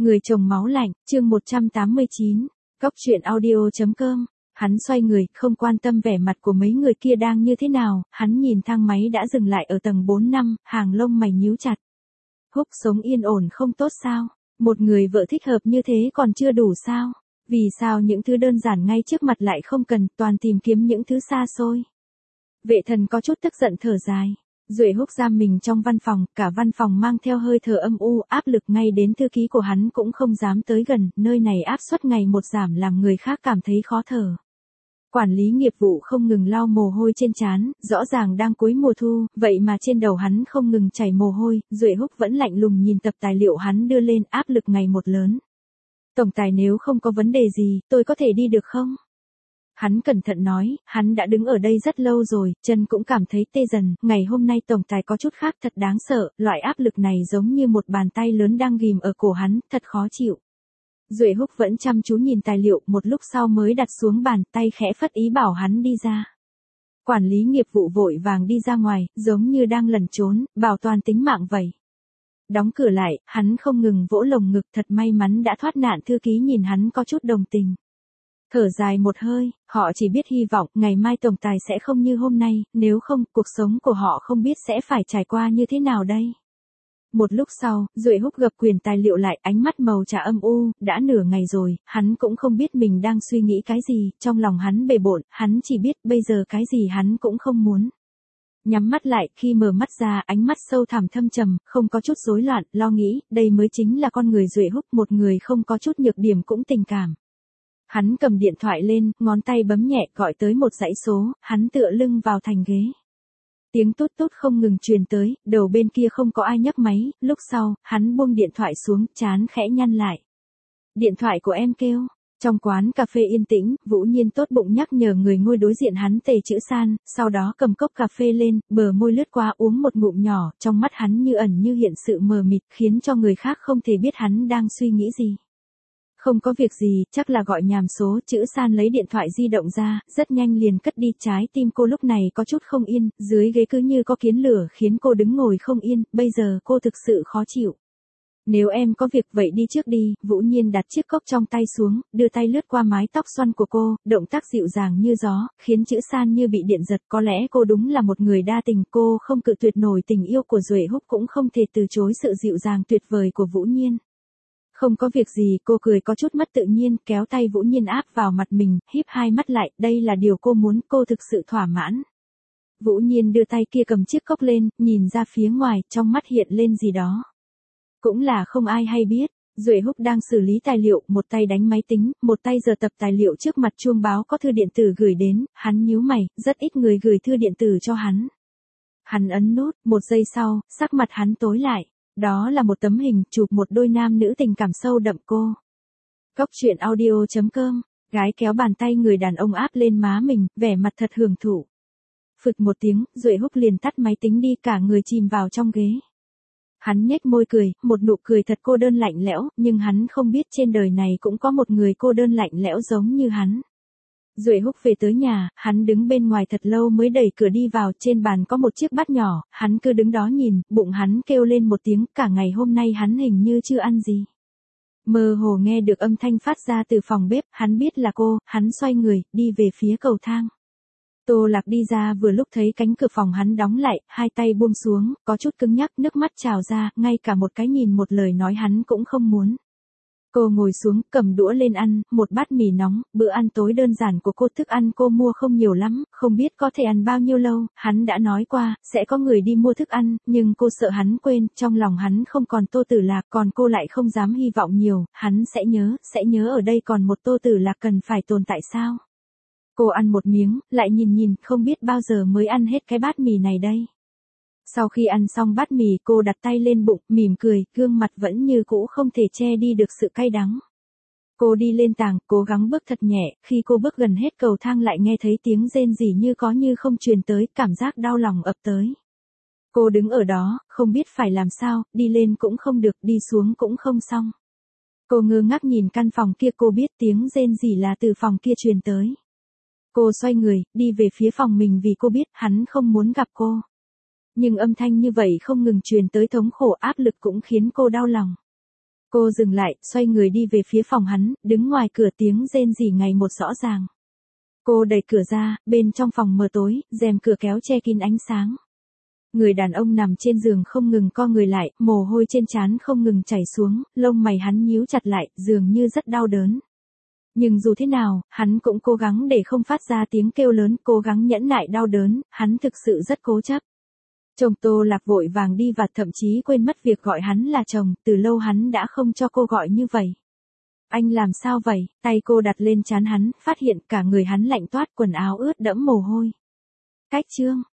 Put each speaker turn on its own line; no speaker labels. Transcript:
Người chồng máu lạnh, chương 189, Cóc truyện audio.com. Hắn xoay người, không quan tâm vẻ mặt của mấy người kia đang như thế nào, hắn nhìn thang máy đã dừng lại ở tầng 4-5, hàng lông mày nhíu chặt. Húc sống yên ổn không tốt sao? Một người vợ thích hợp như thế còn chưa đủ sao? Vì sao những thứ đơn giản ngay trước mặt lại không cần, toàn tìm kiếm những thứ xa xôi? Vệ thần có chút tức giận thở dài. Duệ Húc giam mình trong văn phòng, cả văn phòng mang theo hơi thở âm u, áp lực ngay đến thư ký của hắn cũng không dám tới gần, nơi này áp suất ngày một giảm làm người khác cảm thấy khó thở. Quản lý nghiệp vụ không ngừng lau mồ hôi trên trán, rõ ràng đang cuối mùa thu, vậy mà trên đầu hắn không ngừng chảy mồ hôi, Duệ Húc vẫn lạnh lùng nhìn tập tài liệu hắn đưa lên, áp lực ngày một lớn. Tổng tài nếu không có vấn đề gì, tôi có thể đi được không? Hắn cẩn thận nói, hắn đã đứng ở đây rất lâu rồi, chân cũng cảm thấy tê dần, ngày hôm nay tổng tài có chút khác thật đáng sợ, loại áp lực này giống như một bàn tay lớn đang ghim ở cổ hắn, thật khó chịu. Duệ Húc vẫn chăm chú nhìn tài liệu, một lúc sau mới đặt xuống bàn, tay khẽ phất ý bảo hắn đi ra. Quản lý nghiệp vụ vội vàng đi ra ngoài, giống như đang lẩn trốn, bảo toàn tính mạng vậy. Đóng cửa lại, hắn không ngừng vỗ lồng ngực, thật may mắn đã thoát nạn. Thư ký nhìn hắn có chút đồng tình. Thở dài một hơi, họ chỉ biết hy vọng ngày mai tổng tài sẽ không như hôm nay, nếu không, cuộc sống của họ không biết sẽ phải trải qua như thế nào đây. Một lúc sau, Duệ Húc gập quyển tài liệu lại, ánh mắt màu trà âm u, đã nửa ngày rồi, hắn cũng không biết mình đang suy nghĩ cái gì, trong lòng hắn bề bộn, hắn chỉ biết bây giờ cái gì hắn cũng không muốn. Nhắm mắt lại, khi mở mắt ra, ánh mắt sâu thẳm thâm trầm, không có chút rối loạn, lo nghĩ, đây mới chính là con người Duệ Húc, một người không có chút nhược điểm cũng tình cảm. Hắn cầm điện thoại lên, ngón tay bấm nhẹ gọi tới một dãy số, hắn tựa lưng vào thành ghế. Tiếng tút tút không ngừng truyền tới, đầu bên kia không có ai nhấc máy, lúc sau, hắn buông điện thoại xuống, trán khẽ nhăn lại. Điện thoại của em kêu. Trong quán cà phê yên tĩnh, Vũ Nhiên tốt bụng nhắc nhở người ngồi đối diện hắn tề chữ san, sau đó cầm cốc cà phê lên, bờ môi lướt qua uống một ngụm nhỏ, trong mắt hắn như ẩn như hiện sự mờ mịt, khiến cho người khác không thể biết hắn đang suy nghĩ gì. Không có việc gì, chắc là gọi nhàm số, chữ san lấy điện thoại di động ra, rất nhanh liền cất đi. Trái tim cô lúc này có chút không yên, dưới ghế cứ như có kiến lửa khiến cô đứng ngồi không yên, bây giờ cô thực sự khó chịu. Nếu em có việc vậy đi trước đi, Vũ Nhiên đặt chiếc cốc trong tay xuống, đưa tay lướt qua mái tóc xoăn của cô, động tác dịu dàng như gió, khiến chữ san như bị điện giật. Có lẽ cô đúng là một người đa tình, cô không cự tuyệt nổi tình yêu của Duệ Húc cũng không thể từ chối sự dịu dàng tuyệt vời của Vũ Nhiên. Không có việc gì, cô cười có chút mất tự nhiên, kéo tay Vũ Nhiên áp vào mặt mình, híp hai mắt lại, đây là điều cô muốn, cô thực sự thỏa mãn. Vũ Nhiên đưa tay kia cầm chiếc cốc lên, nhìn ra phía ngoài, trong mắt hiện lên gì đó. Cũng là không ai hay biết, Duệ Húc đang xử lý tài liệu, một tay đánh máy tính, một tay giở tập tài liệu trước mặt chuông báo có thư điện tử gửi đến, hắn nhíu mày, rất ít người gửi thư điện tử cho hắn. Hắn ấn nút, một giây sau, sắc mặt hắn tối lại. Đó là một tấm hình, chụp một đôi nam nữ tình cảm sâu đậm cô. Cóc truyện audio.com, gái kéo bàn tay người đàn ông áp lên má mình, vẻ mặt thật hưởng thụ. Phực một tiếng, Duệ Húc liền tắt máy tính đi, cả người chìm vào trong ghế. Hắn nhếch môi cười, một nụ cười thật cô đơn lạnh lẽo, nhưng hắn không biết trên đời này cũng có một người cô đơn lạnh lẽo giống như hắn. Duệ Húc về tới nhà, hắn đứng bên ngoài thật lâu mới đẩy cửa đi vào, trên bàn có một chiếc bát nhỏ, hắn cứ đứng đó nhìn, bụng hắn kêu lên một tiếng, cả ngày hôm nay hắn hình như chưa ăn gì. Mơ hồ nghe được âm thanh phát ra từ phòng bếp, hắn biết là cô, hắn xoay người, đi về phía cầu thang. Tô Lạc đi ra vừa lúc thấy cánh cửa phòng hắn đóng lại, hai tay buông xuống, có chút cứng nhắc, nước mắt trào ra, ngay cả một cái nhìn một lời nói hắn cũng không muốn. Cô ngồi xuống, cầm đũa lên ăn, một bát mì nóng, bữa ăn tối đơn giản của cô, thức ăn cô mua không nhiều lắm, không biết có thể ăn bao nhiêu lâu, hắn đã nói qua, sẽ có người đi mua thức ăn, nhưng cô sợ hắn quên, trong lòng hắn không còn Tô Tử Lạc, còn cô lại không dám hy vọng nhiều, hắn sẽ nhớ ở đây còn một Tô Tử Lạc cần phải tồn tại sao? Cô ăn một miếng, lại nhìn, không biết bao giờ mới ăn hết cái bát mì này đây. Sau khi ăn xong bát mì, cô đặt tay lên bụng, mỉm cười, gương mặt vẫn như cũ không thể che đi được sự cay đắng. Cô đi lên tàng, cố gắng bước thật nhẹ, khi cô bước gần hết cầu thang lại nghe thấy tiếng rên rỉ như có như không truyền tới, cảm giác đau lòng ập tới. Cô đứng ở đó, không biết phải làm sao, đi lên cũng không được, đi xuống cũng không xong. Cô ngơ ngác nhìn căn phòng kia, cô biết tiếng rên rỉ là từ phòng kia truyền tới. Cô xoay người, đi về phía phòng mình vì cô biết hắn không muốn gặp cô. Nhưng âm thanh như vậy không ngừng truyền tới, thống khổ áp lực cũng khiến cô đau lòng. Cô dừng lại, xoay người đi về phía phòng hắn, đứng ngoài cửa tiếng rên rỉ ngày một rõ ràng. Cô đẩy cửa ra, bên trong phòng mờ tối, rèm cửa kéo che kín ánh sáng. Người đàn ông nằm trên giường không ngừng co người lại, mồ hôi trên trán không ngừng chảy xuống, lông mày hắn nhíu chặt lại, dường như rất đau đớn. Nhưng dù thế nào, hắn cũng cố gắng để không phát ra tiếng kêu lớn, cố gắng nhẫn nại đau đớn, hắn thực sự rất cố chấp. Chồng Tô Lạc vội vàng đi và thậm chí quên mất việc gọi hắn là chồng, từ lâu hắn đã không cho cô gọi như vậy. Anh làm sao vậy? Tay cô đặt lên trán hắn, phát hiện cả người hắn lạnh toát, quần áo ướt đẫm mồ hôi. Cách Trương,